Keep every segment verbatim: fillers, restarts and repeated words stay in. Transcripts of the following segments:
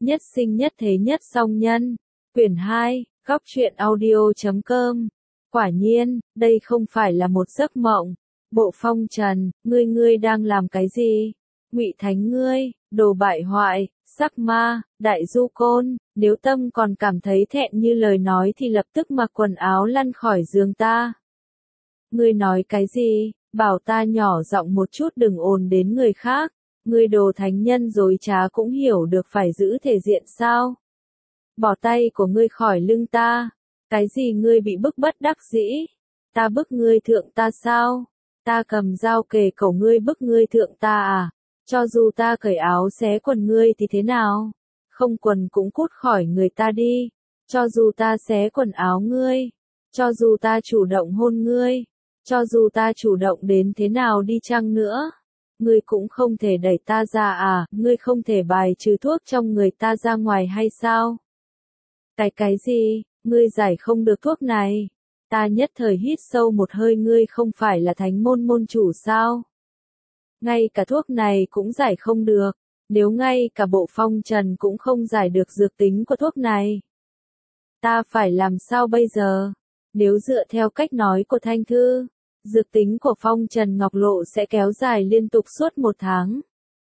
Nhất sinh nhất thế nhất song nhân. Quyển hai, góc truyện audio chấm com. Quả nhiên, đây không phải là một giấc mộng. Bộ Phong Trần, ngươi ngươi đang làm cái gì? Ngụy Thánh ngươi, đồ bại hoại, sắc ma, đại du côn, nếu tâm còn cảm thấy thẹn như lời nói thì lập tức mặc quần áo lăn khỏi giường ta. Ngươi nói cái gì? Bảo ta nhỏ giọng một chút đừng ồn đến người khác. Ngươi đồ thánh nhân dối trá cũng hiểu được phải giữ thể diện sao? Bỏ tay của ngươi khỏi lưng ta. Cái gì ngươi bị bức bất đắc dĩ? Ta bức ngươi thượng ta sao? Ta cầm dao kề cổ ngươi bức ngươi thượng ta à? Cho dù ta cởi áo xé quần ngươi thì thế nào? Không quần cũng cút khỏi người ta đi. Cho dù ta xé quần áo ngươi. Cho dù ta chủ động hôn ngươi. Cho dù ta chủ động đến thế nào đi chăng nữa. Ngươi cũng không thể đẩy ta ra à? Ngươi không thể bài trừ thuốc trong người ta ra ngoài hay sao? Cái cái gì? Ngươi giải không được thuốc này. Ta nhất thời hít sâu một hơi, ngươi không phải là thánh môn môn chủ sao? Ngay cả thuốc này cũng giải không được. Nếu ngay cả Bộ Phong Trần cũng không giải được dược tính của thuốc này, ta phải làm sao bây giờ? Nếu dựa theo cách nói của Thanh Thư, dược tính của Phong Trần Ngọc Lộ sẽ kéo dài liên tục suốt một tháng.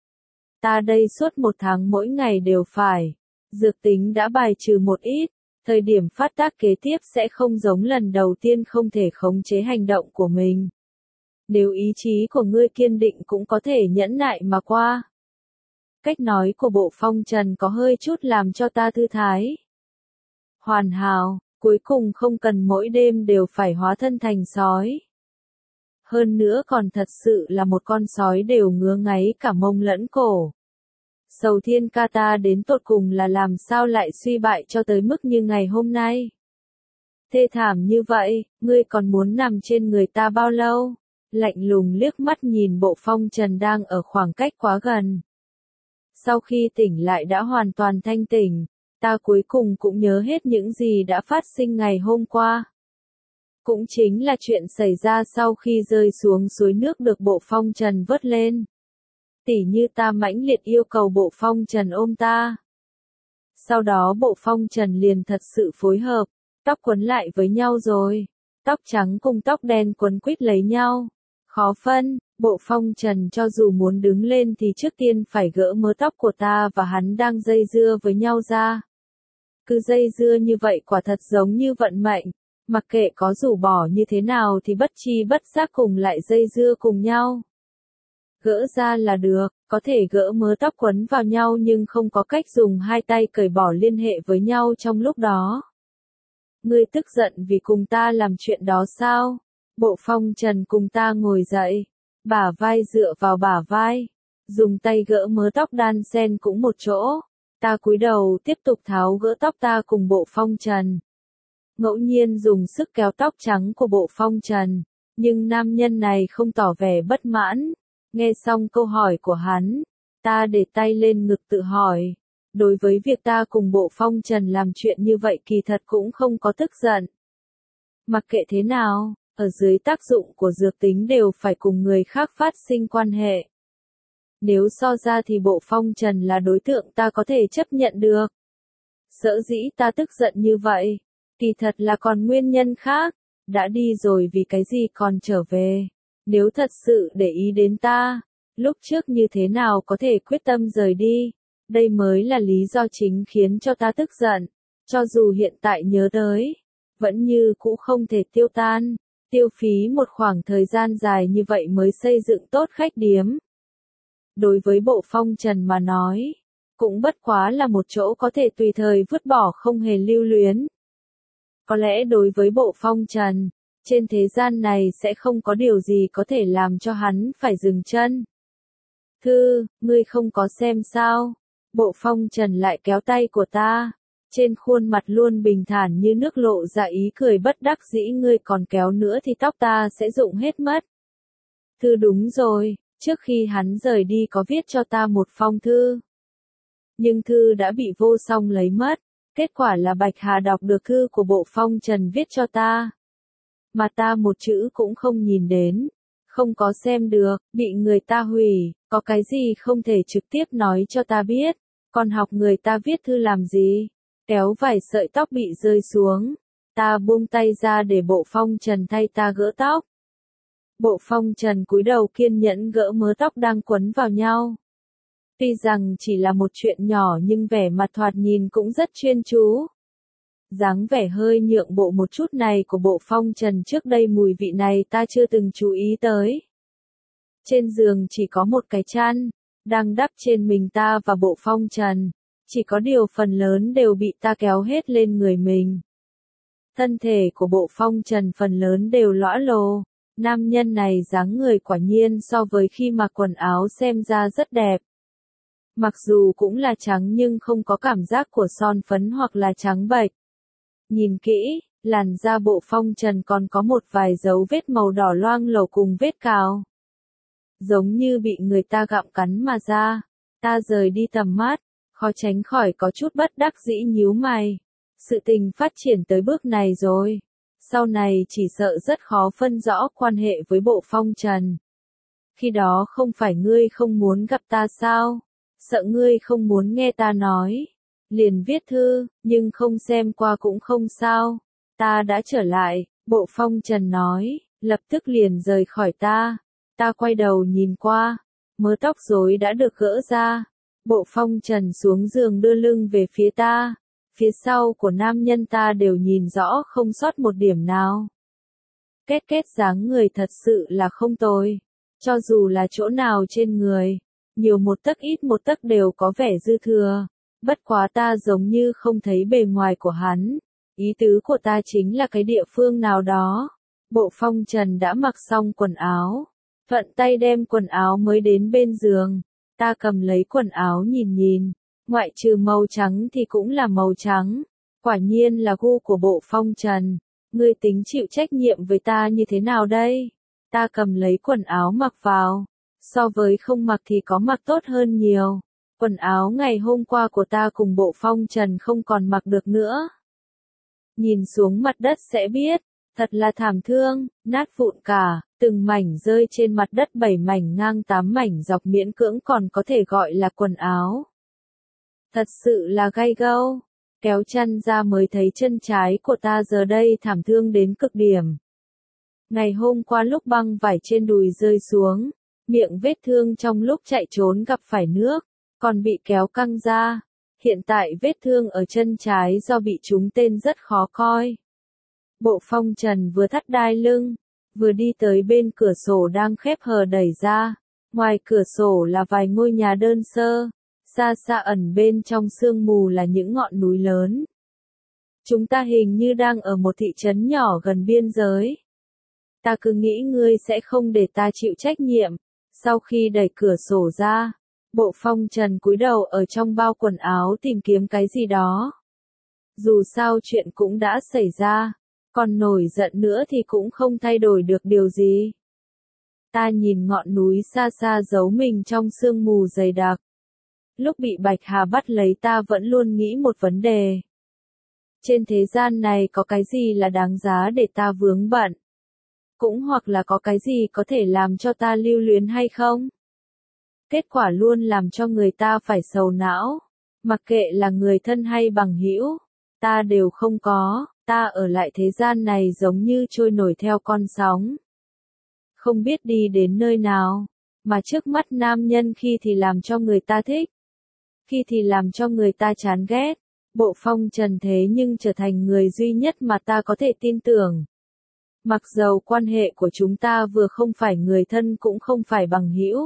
Ta đây suốt một tháng mỗi ngày đều phải. Dược tính đã bài trừ một ít. Thời điểm phát tác kế tiếp sẽ không giống lần đầu tiên không thể khống chế hành động của mình. Nếu ý chí của ngươi kiên định cũng có thể nhẫn nại mà qua. Cách nói của Bộ Phong Trần có hơi chút làm cho ta thư thái. Hoàn hảo, cuối cùng không cần mỗi đêm đều phải hóa thân thành sói. Hơn nữa còn thật sự là một con sói đều ngứa ngáy cả mông lẫn cổ. Sầu Thiên ca ta đến tột cùng là làm sao lại suy bại cho tới mức như ngày hôm nay. Thê thảm như vậy, ngươi còn muốn nằm trên người ta bao lâu? Lạnh lùng liếc mắt nhìn Bộ Phong Trần đang ở khoảng cách quá gần. Sau khi tỉnh lại đã hoàn toàn thanh tỉnh, ta cuối cùng cũng nhớ hết những gì đã phát sinh ngày hôm qua. Cũng chính là chuyện xảy ra sau khi rơi xuống suối nước được Bộ Phong Trần vớt lên. Tỉ như ta mãnh liệt yêu cầu Bộ Phong Trần ôm ta. Sau đó Bộ Phong Trần liền thật sự phối hợp, tóc quấn lại với nhau rồi. Tóc trắng cùng tóc đen quấn quýt lấy nhau. Khó phân, Bộ Phong Trần cho dù muốn đứng lên thì trước tiên phải gỡ mớ tóc của ta và hắn đang dây dưa với nhau ra. Cứ dây dưa như vậy quả thật giống như vận mệnh, mặc kệ có rũ bỏ như thế nào thì bất chi bất giác cùng lại dây dưa cùng nhau. Gỡ ra là được, có thể gỡ mớ tóc quấn vào nhau nhưng không có cách dùng hai tay cởi bỏ liên hệ với nhau trong lúc đó. Ngươi tức giận vì cùng ta làm chuyện đó sao? Bộ Phong Trần cùng ta ngồi dậy, bả vai dựa vào bả vai, dùng tay gỡ mớ tóc đan xen cũng một chỗ. Ta cúi đầu tiếp tục tháo gỡ tóc ta cùng Bộ Phong Trần. Ngẫu nhiên dùng sức kéo tóc trắng của Bộ Phong Trần, nhưng nam nhân này không tỏ vẻ bất mãn. Nghe xong câu hỏi của hắn, ta để tay lên ngực tự hỏi. Đối với việc ta cùng Bộ Phong Trần làm chuyện như vậy kỳ thật cũng không có tức giận. Mặc kệ thế nào, ở dưới tác dụng của dược tính đều phải cùng người khác phát sinh quan hệ. Nếu so ra thì Bộ Phong Trần là đối tượng ta có thể chấp nhận được. Sở dĩ ta tức giận như vậy, kỳ thật là còn nguyên nhân khác. Đã đi rồi vì cái gì còn trở về? Nếu thật sự để ý đến ta, lúc trước như thế nào có thể quyết tâm rời đi? Đây mới là lý do chính khiến cho ta tức giận. Cho dù hiện tại nhớ tới, vẫn như cũ không thể tiêu tan. Tiêu phí một khoảng thời gian dài như vậy mới xây dựng tốt khách điếm. Đối với Bộ Phong Trần mà nói, cũng bất quá là một chỗ có thể tùy thời vứt bỏ không hề lưu luyến. Có lẽ đối với Bộ Phong Trần, trên thế gian này sẽ không có điều gì có thể làm cho hắn phải dừng chân. Thư, ngươi không có xem sao? Bộ Phong Trần lại kéo tay của ta. Trên khuôn mặt luôn bình thản như nước lộ ra ý cười bất đắc dĩ, ngươi còn kéo nữa thì tóc ta sẽ rụng hết mất. Thư đúng rồi, trước khi hắn rời đi có viết cho ta một phong thư. Nhưng thư đã bị Vô Song lấy mất. Kết quả là Bạch Hà đọc được thư của Bộ Phong Trần viết cho ta. Mà ta một chữ cũng không nhìn đến, không có xem được, bị người ta hủy, có cái gì không thể trực tiếp nói cho ta biết. Còn học người ta viết thư làm gì? Kéo vài sợi tóc bị rơi xuống. Ta buông tay ra để Bộ Phong Trần thay ta gỡ tóc. Bộ Phong Trần cúi đầu kiên nhẫn gỡ mớ tóc đang quấn vào nhau. Tuy rằng chỉ là một chuyện nhỏ nhưng vẻ mặt thoạt nhìn cũng rất chuyên chú. Dáng vẻ hơi nhượng bộ một chút này của Bộ Phong Trần trước đây mùi vị này ta chưa từng chú ý tới. Trên giường chỉ có một cái chăn, đang đắp trên mình ta và Bộ Phong Trần. Chỉ có điều phần lớn đều bị ta kéo hết lên người mình. Thân thể của Bộ Phong Trần phần lớn đều lõa lồ. Nam nhân này dáng người quả nhiên so với khi mặc quần áo xem ra rất đẹp. Mặc dù cũng là trắng nhưng không có cảm giác của son phấn hoặc là trắng bệch. Nhìn kỹ, làn da Bộ Phong Trần còn có một vài dấu vết màu đỏ loang lổ cùng vết cào. Giống như bị người ta gặm cắn mà ra. Ta rời đi tầm mắt, khó tránh khỏi có chút bất đắc dĩ nhíu mày. Sự tình phát triển tới bước này rồi. Sau này chỉ sợ rất khó phân rõ quan hệ với Bộ Phong Trần. Khi đó không phải ngươi không muốn gặp ta sao? Sợ ngươi không muốn nghe ta nói. Liền viết thư, nhưng không xem qua cũng không sao. Ta đã trở lại, Bộ Phong Trần nói, lập tức liền rời khỏi ta. Ta quay đầu nhìn qua, mớ tóc rối đã được gỡ ra. Bộ Phong Trần xuống giường đưa lưng về phía ta. Phía sau của nam nhân ta đều nhìn rõ không sót một điểm nào. Kết kết dáng người thật sự là không tồi. Cho dù là chỗ nào trên người, nhiều một tấc ít một tấc đều có vẻ dư thừa. Bất quá ta giống như không thấy bề ngoài của hắn. Ý tứ của ta chính là cái địa phương nào đó. Bộ Phong Trần đã mặc xong quần áo. Thuận tay đem quần áo mới đến bên giường. Ta cầm lấy quần áo nhìn nhìn. Ngoại trừ màu trắng thì cũng là màu trắng. Quả nhiên là gu của Bộ Phong Trần. Ngươi tính chịu trách nhiệm với ta như thế nào đây? Ta cầm lấy quần áo mặc vào. So với không mặc thì có mặc tốt hơn nhiều. Quần áo ngày hôm qua của ta cùng Bộ Phong Trần không còn mặc được nữa. Nhìn xuống mặt đất sẽ biết. Thật là thảm thương, nát vụn cả, từng mảnh rơi trên mặt đất bảy mảnh ngang tám mảnh dọc miễn cưỡng còn có thể gọi là quần áo. Thật sự là gay go, kéo chân ra mới thấy chân trái của ta giờ đây thảm thương đến cực điểm. Ngày hôm qua lúc băng vải trên đùi rơi xuống, miệng vết thương trong lúc chạy trốn gặp phải nước, còn bị kéo căng ra. Hiện tại vết thương ở chân trái do bị trúng tên rất khó coi. Bộ Phong Trần vừa thắt đai lưng, vừa đi tới bên cửa sổ đang khép hờ đẩy ra. Ngoài cửa sổ là vài ngôi nhà đơn sơ, xa xa ẩn bên trong sương mù là những ngọn núi lớn. Chúng ta hình như đang ở một thị trấn nhỏ gần biên giới. Ta cứ nghĩ ngươi sẽ không để ta chịu trách nhiệm. Sau khi đẩy cửa sổ ra, Bộ Phong Trần cúi đầu ở trong bao quần áo tìm kiếm cái gì đó. Dù sao chuyện cũng đã xảy ra. Còn nổi giận nữa thì cũng không thay đổi được điều gì. Ta nhìn ngọn núi xa xa giấu mình trong sương mù dày đặc. Lúc bị Bạch Hà bắt lấy ta vẫn luôn nghĩ một vấn đề. Trên thế gian này có cái gì là đáng giá để ta vướng bận? Cũng hoặc là có cái gì có thể làm cho ta lưu luyến hay không? Kết quả luôn làm cho người ta phải sầu não. Mặc kệ là người thân hay bằng hữu, ta đều không có. Ta ở lại thế gian này giống như trôi nổi theo con sóng. Không biết đi đến nơi nào, mà trước mắt nam nhân khi thì làm cho người ta thích, khi thì làm cho người ta chán ghét. Bộ Phong Trần thế nhưng trở thành người duy nhất mà ta có thể tin tưởng. Mặc dầu quan hệ của chúng ta vừa không phải người thân cũng không phải bằng hữu.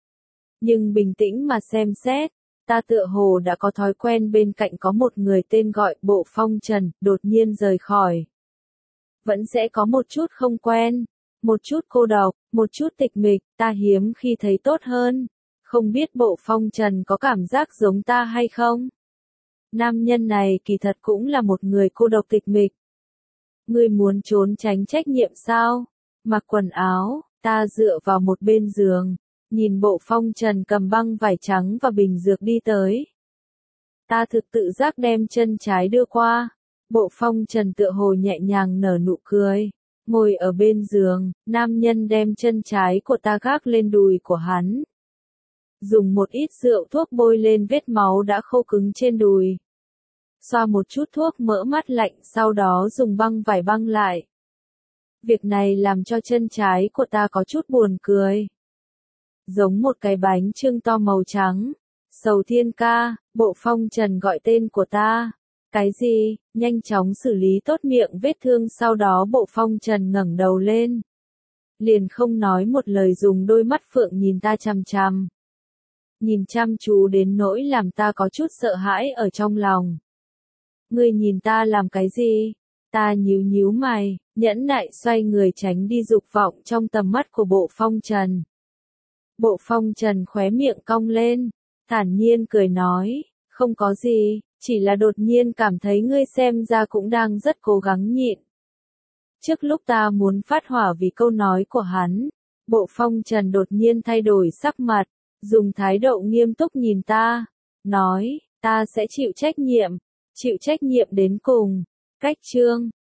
Nhưng bình tĩnh mà xem xét. Ta tựa hồ đã có thói quen bên cạnh có một người tên gọi Bộ Phong Trần, đột nhiên rời khỏi. Vẫn sẽ có một chút không quen, một chút cô độc, một chút tịch mịch, ta hiếm khi thấy tốt hơn. Không biết Bộ Phong Trần có cảm giác giống ta hay không? Nam nhân này kỳ thật cũng là một người cô độc tịch mịch. Ngươi muốn trốn tránh trách nhiệm sao? Mặc quần áo, ta dựa vào một bên giường. Nhìn Bộ Phong Trần cầm băng vải trắng và bình dược đi tới. Ta thực tự giác đem chân trái đưa qua. Bộ Phong Trần tựa hồ nhẹ nhàng nở nụ cười. Ngồi ở bên giường, nam nhân đem chân trái của ta gác lên đùi của hắn. dùng một ít rượu thuốc bôi lên vết máu đã khô cứng trên đùi. Xoa một chút thuốc mỡ mát lạnh sau đó dùng băng vải băng lại. Việc này làm cho chân trái của ta có chút buồn cười. Giống một cái bánh chưng to màu trắng. Sầu Thiên ca, Bộ Phong Trần gọi tên của ta. Cái gì? Nhanh chóng xử lý tốt miệng vết thương sau đó Bộ Phong Trần ngẩng đầu lên. Liền không nói một lời dùng đôi mắt phượng nhìn ta chằm chằm. Nhìn chăm chú đến nỗi làm ta có chút sợ hãi ở trong lòng. Ngươi nhìn ta làm cái gì? Ta nhíu nhíu mày, nhẫn nại xoay người tránh đi dục vọng trong tầm mắt của Bộ Phong Trần. Bộ Phong Trần khóe miệng cong lên, thản nhiên cười nói, không có gì, chỉ là đột nhiên cảm thấy ngươi xem ra cũng đang rất cố gắng nhịn. Trước lúc ta muốn phát hỏa vì câu nói của hắn, Bộ Phong Trần đột nhiên thay đổi sắc mặt, dùng thái độ nghiêm túc nhìn ta, nói, ta sẽ chịu trách nhiệm, chịu trách nhiệm đến cùng. Cách chương